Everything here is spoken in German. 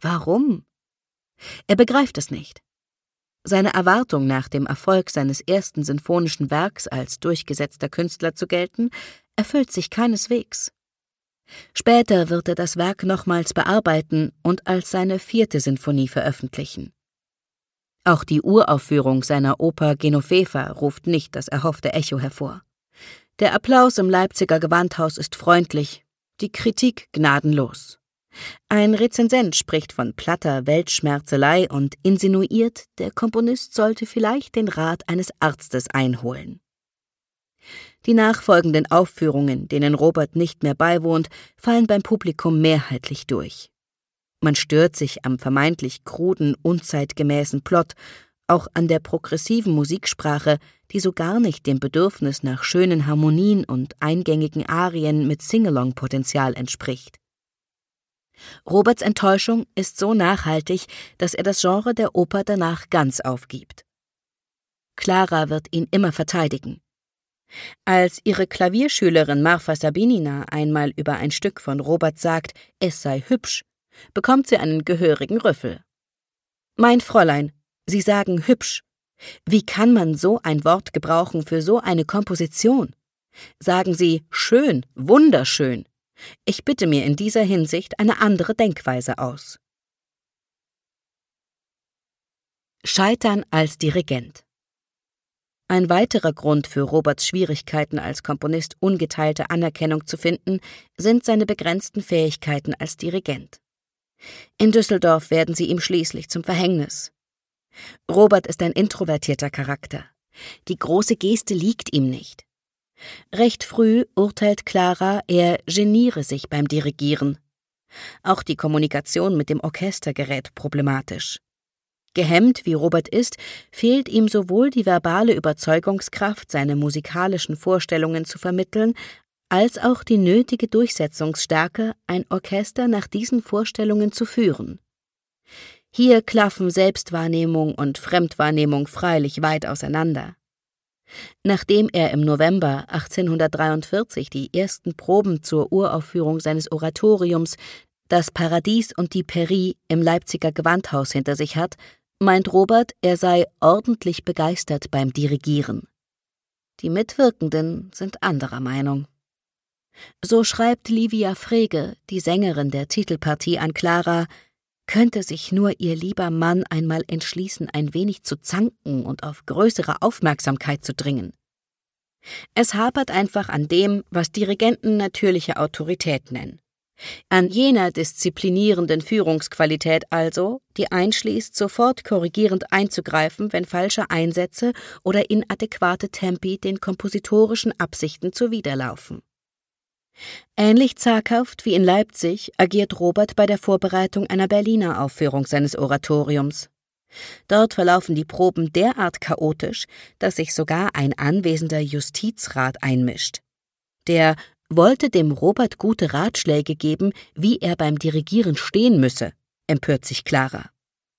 Warum? Er begreift es nicht. Seine Erwartung, nach dem Erfolg seines ersten sinfonischen Werks als durchgesetzter Künstler zu gelten, erfüllt sich keineswegs. Später wird er das Werk nochmals bearbeiten und als seine 4. Sinfonie veröffentlichen. Auch die Uraufführung seiner Oper Genoveva ruft nicht das erhoffte Echo hervor. Der Applaus im Leipziger Gewandhaus ist freundlich, die Kritik gnadenlos. Ein Rezensent spricht von platter Weltschmerzelei und insinuiert, der Komponist sollte vielleicht den Rat eines Arztes einholen. Die nachfolgenden Aufführungen, denen Robert nicht mehr beiwohnt, fallen beim Publikum mehrheitlich durch. Man stört sich am vermeintlich kruden, unzeitgemäßen Plot, auch an der progressiven Musiksprache, die so gar nicht dem Bedürfnis nach schönen Harmonien und eingängigen Arien mit Singalong-Potenzial entspricht. Roberts Enttäuschung ist so nachhaltig, dass er das Genre der Oper danach ganz aufgibt. Clara wird ihn immer verteidigen. Als ihre Klavierschülerin Marfa Sabinina einmal über ein Stück von Robert sagt, es sei hübsch, bekommt sie einen gehörigen Rüffel. »Mein Fräulein, Sie sagen hübsch. Wie kann man so ein Wort gebrauchen für so eine Komposition? Sagen Sie schön, wunderschön. Ich bitte mir in dieser Hinsicht eine andere Denkweise aus.« Scheitern als Dirigent. Ein weiterer Grund für Roberts Schwierigkeiten als Komponist ungeteilte Anerkennung zu finden, sind seine begrenzten Fähigkeiten als Dirigent. In Düsseldorf werden sie ihm schließlich zum Verhängnis. Robert ist ein introvertierter Charakter. Die große Geste liegt ihm nicht. Recht früh urteilt Clara, er geniere sich beim Dirigieren. Auch die Kommunikation mit dem Orchester gerät problematisch. Gehemmt wie Robert ist, fehlt ihm sowohl die verbale Überzeugungskraft, seine musikalischen Vorstellungen zu vermitteln, als auch die nötige Durchsetzungsstärke, ein Orchester nach diesen Vorstellungen zu führen. Hier klaffen Selbstwahrnehmung und Fremdwahrnehmung freilich weit auseinander. Nachdem er im November 1843 die ersten Proben zur Uraufführung seines Oratoriums »Das Paradies und die Pairie« im Leipziger Gewandhaus hinter sich hat, meint Robert, er sei ordentlich begeistert beim Dirigieren. Die Mitwirkenden sind anderer Meinung. So schreibt Livia Frege, die Sängerin der Titelpartie, an Clara: Könnte sich nur ihr lieber Mann einmal entschließen, ein wenig zu zanken und auf größere Aufmerksamkeit zu dringen. Es hapert einfach an dem, was Dirigenten natürliche Autorität nennen. An jener disziplinierenden Führungsqualität also, die einschließt, sofort korrigierend einzugreifen, wenn falsche Einsätze oder inadäquate Tempi den kompositorischen Absichten zuwiderlaufen. Ähnlich zaghaft wie in Leipzig agiert Robert bei der Vorbereitung einer Berliner Aufführung seines Oratoriums. Dort verlaufen die Proben derart chaotisch, dass sich sogar ein anwesender Justizrat einmischt. Der wollte dem Robert gute Ratschläge geben, wie er beim Dirigieren stehen müsse, empört sich Clara.